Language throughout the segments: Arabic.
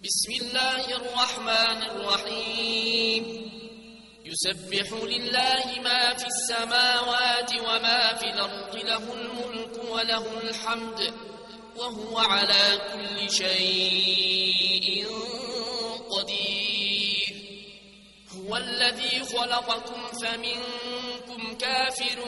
بسم الله الرحمن الرحيم يسبح لله ما في السماوات وما في الأرض له الملك وله الحمد وهو على كل شيء قدير هو الذي خلقكم فمنكم كافر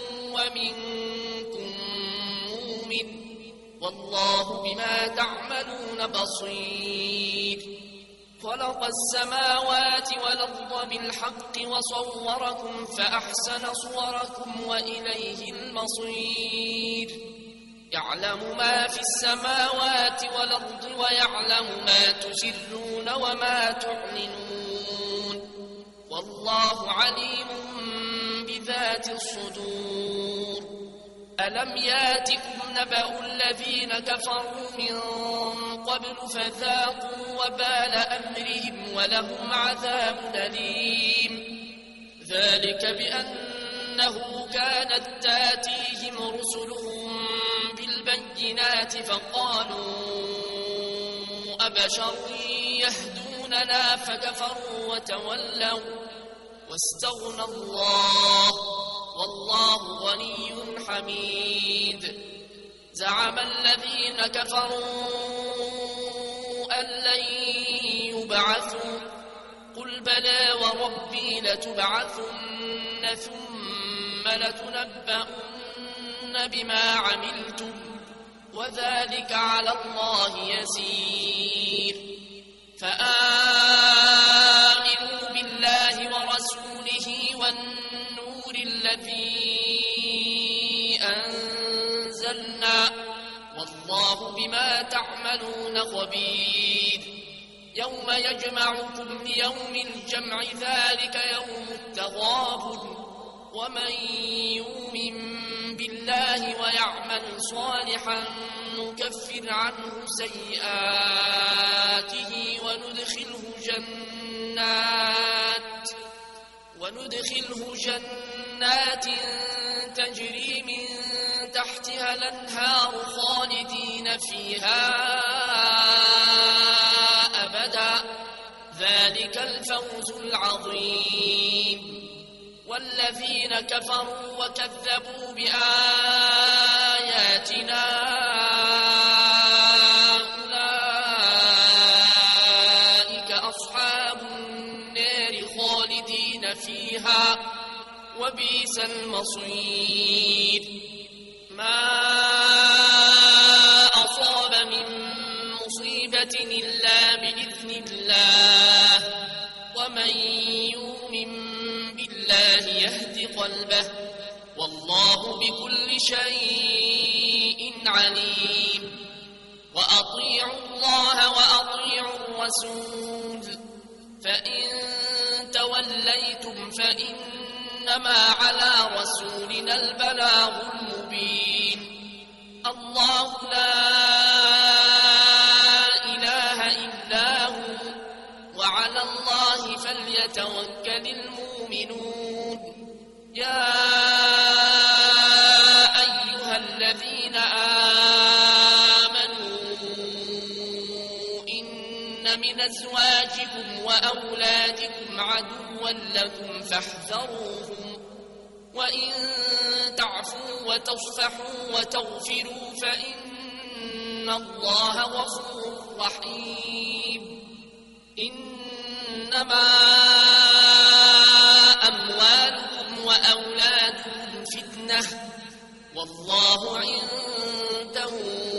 ومنكم مؤمن والله بما تعملون بصير خلق السماوات والأرض بالحق وصوركم فأحسن صوركم وإليه المصير يعلم ما في السماوات والأرض ويعلم ما تسرون وما تعلنون والله عليم بذات الصدور ألم ياتكم نبأ الذين كفروا من قبل فذاقوا وبال أمرهم ولهم عذاب أليم ذلك بأنه كانت تاتيهم رسلهم بالبينات فقالوا أبشر يهدوننا فكفروا وتولوا واستغنى الله والله غني حميد زعم الذين كفروا أن لن يبعثوا قل بلى وربي لتبعثن ثم لتنبؤن بما عملتم وذلك على الله يسير فآمنوا بالله ورسوله والنور الذي أنزلنا والله بما تعملون خبير يوم يجمعكم ليوم الجمع ذلك يوم التغابن ومن يؤمن بالله ويعمل صالحا نكفر عنه سيئاته وندخله جنات تجري من تحتها الأنهار خالدين فيها أبدا ذلك الفوز العظيم والذين كفروا وكذبوا بآياتنا أولئك أصحاب النار خالدين فيها وبئس المصير ما أصاب من مصيبة إلا بإذن الله ومن يؤمن بالله يهد قلبه والله بكل شيء عليم وأطيعوا الله وأطيعوا الرسول فإن توليتم فإنما على رسولنا البلاغ المبين الله لا إله إلا هو وعلى الله فليتوكل المؤمنون يا أيها الذين آمنوا إن من أزواجكم وأولادكم عدوا لكم فاحذروهم وإن تعفوا وتصفحوا وتغفروا فإن الله غفور رحيم إنما أموالكم وأولادكم فتنة والله عنده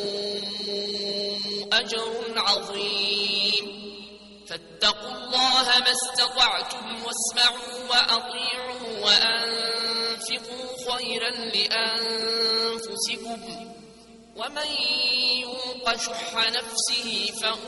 أجر عظيم فاتقوا الله ما استطعتم واسمعوا وأطيعوا وأنفقوا خيرا لأنفسكم ومن يوق شح نفسه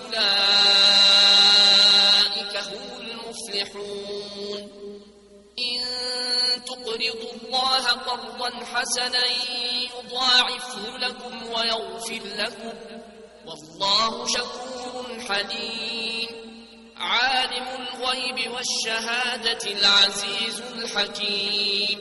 فأولئك هم المفلحون إن تقرضوا الله قرضا حسنا يضاعفه لكم ويغفر لكم والله شكور حليم عالم الغيب والشهادة العزيز الحكيم